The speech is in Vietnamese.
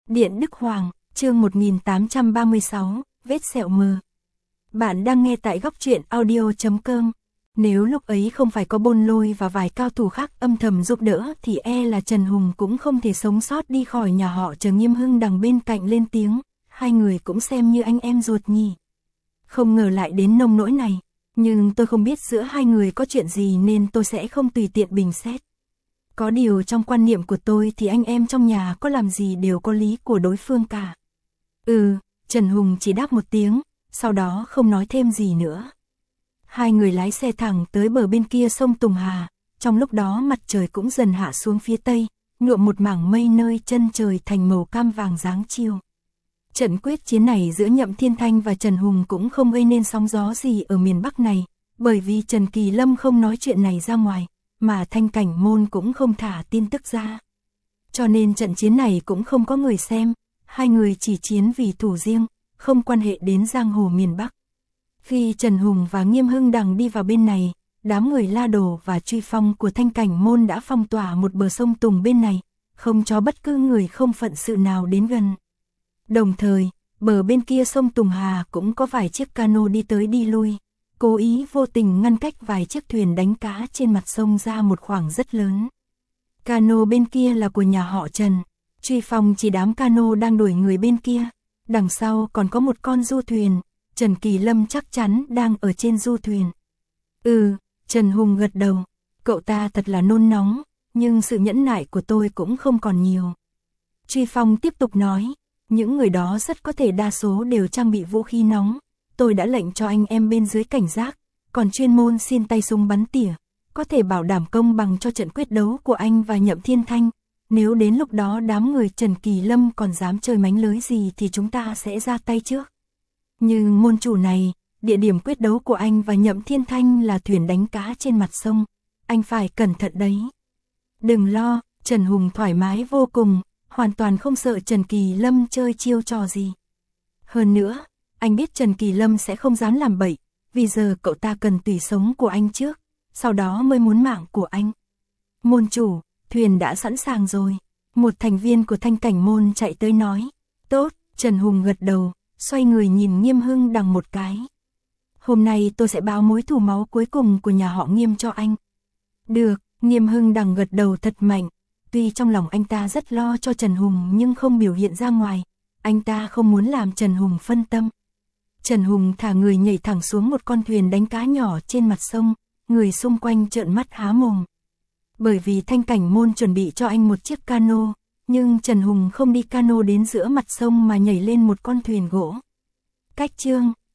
Điện Đức Hoàng, chương 1836, vết sẹo mờ. Bạn đang nghe tại góc truyện audio.com. Nếu lúc ấy không phải có Bôn Lôi và vài cao thủ khác âm thầm giúp đỡ thì là Trần Hùng cũng không thể sống sót đi khỏi nhà họ Trần. Nghiêm Hưng đằng bên cạnh lên tiếng, hai người cũng xem như anh em ruột nhỉ. Không ngờ lại đến nông nỗi này, nhưng tôi không biết giữa hai người có chuyện gì nên tôi sẽ không tùy tiện bình xét. Có điều trong quan niệm của tôi thì anh em trong nhà có làm gì đều có lý của đối phương cả. Trần Hùng chỉ đáp một tiếng, sau đó không nói thêm gì nữa. Hai người lái xe thẳng tới bờ bên kia sông Tùng Hà, trong lúc đó mặt trời cũng dần hạ xuống phía tây, nhuộm một mảng mây nơi chân trời thành màu cam vàng dáng chiều. Trận quyết chiến này giữa Nhậm Thiên Thanh và Trần Hùng cũng không gây nên sóng gió gì ở miền Bắc này, bởi vì Trần Kỳ Lâm không nói chuyện này ra ngoài, mà Thanh Cảnh Môn cũng không thả tin tức ra. Cho nên trận chiến này cũng không có người xem, hai người chỉ chiến vì thủ riêng, không quan hệ đến giang hồ miền Bắc. Khi Trần Hùng và Nghiêm Hưng đằng đi vào bên này, đám người La Đồ và Truy Phong của Thanh Cảnh Môn đã phong tỏa một bờ sông Tùng bên này, không cho bất cứ người không phận sự nào đến gần. Đồng thời, bờ bên kia sông Tùng Hà cũng có vài chiếc cano đi tới đi lui, cố ý vô tình ngăn cách vài chiếc thuyền đánh cá trên mặt sông ra một khoảng rất lớn. Cano bên kia là của nhà họ Trần, Truy Phong chỉ đám cano đang đuổi người bên kia, đằng sau còn có một con du thuyền, Trần Kỳ Lâm chắc chắn đang ở trên du thuyền. Trần Hùng gật đầu, cậu ta thật là nôn nóng, nhưng sự nhẫn nại của tôi cũng không còn nhiều. Truy Phong tiếp tục nói, những người đó rất có thể đa số đều trang bị vũ khí nóng, tôi đã lệnh cho anh em bên dưới cảnh giác, còn chuyên môn xin tay súng bắn tỉa, có thể bảo đảm công bằng cho trận quyết đấu của anh và Nhậm Thiên Thanh. Nếu đến lúc đó đám người Trần Kỳ Lâm còn dám chơi mánh lới gì thì chúng ta sẽ ra tay trước. Nhưng môn chủ này, địa điểm quyết đấu của anh và Nhậm Thiên Thanh là thuyền đánh cá trên mặt sông, anh phải cẩn thận đấy. Đừng lo, Trần Hùng thoải mái vô cùng, hoàn toàn không sợ Trần Kỳ Lâm chơi chiêu trò gì. Hơn nữa, anh biết Trần Kỳ Lâm sẽ không dám làm bậy, vì giờ cậu ta cần tùy sống của anh trước, sau đó mới muốn mạng của anh. Môn chủ, thuyền đã sẵn sàng rồi. Một thành viên của Thanh Cảnh Môn chạy tới nói. Tốt, Trần Hùng gật đầu, xoay người nhìn Nghiêm Hưng đằng một cái. Hôm nay tôi sẽ báo mối thù máu cuối cùng của nhà họ Nghiêm cho anh. Được, Nghiêm Hưng đằng gật đầu thật mạnh. Tuy trong lòng anh ta rất lo cho Trần Hùng nhưng không biểu hiện ra ngoài. Anh ta không muốn làm Trần Hùng phân tâm. Trần Hùng thả người nhảy thẳng xuống một con thuyền đánh cá nhỏ trên mặt sông, người xung quanh trợn mắt há mồm. Bởi vì Thanh Cảnh Môn chuẩn bị cho anh một chiếc cano, nhưng Trần Hùng không đi cano đến giữa mặt sông mà nhảy lên một con thuyền gỗ. Cách chương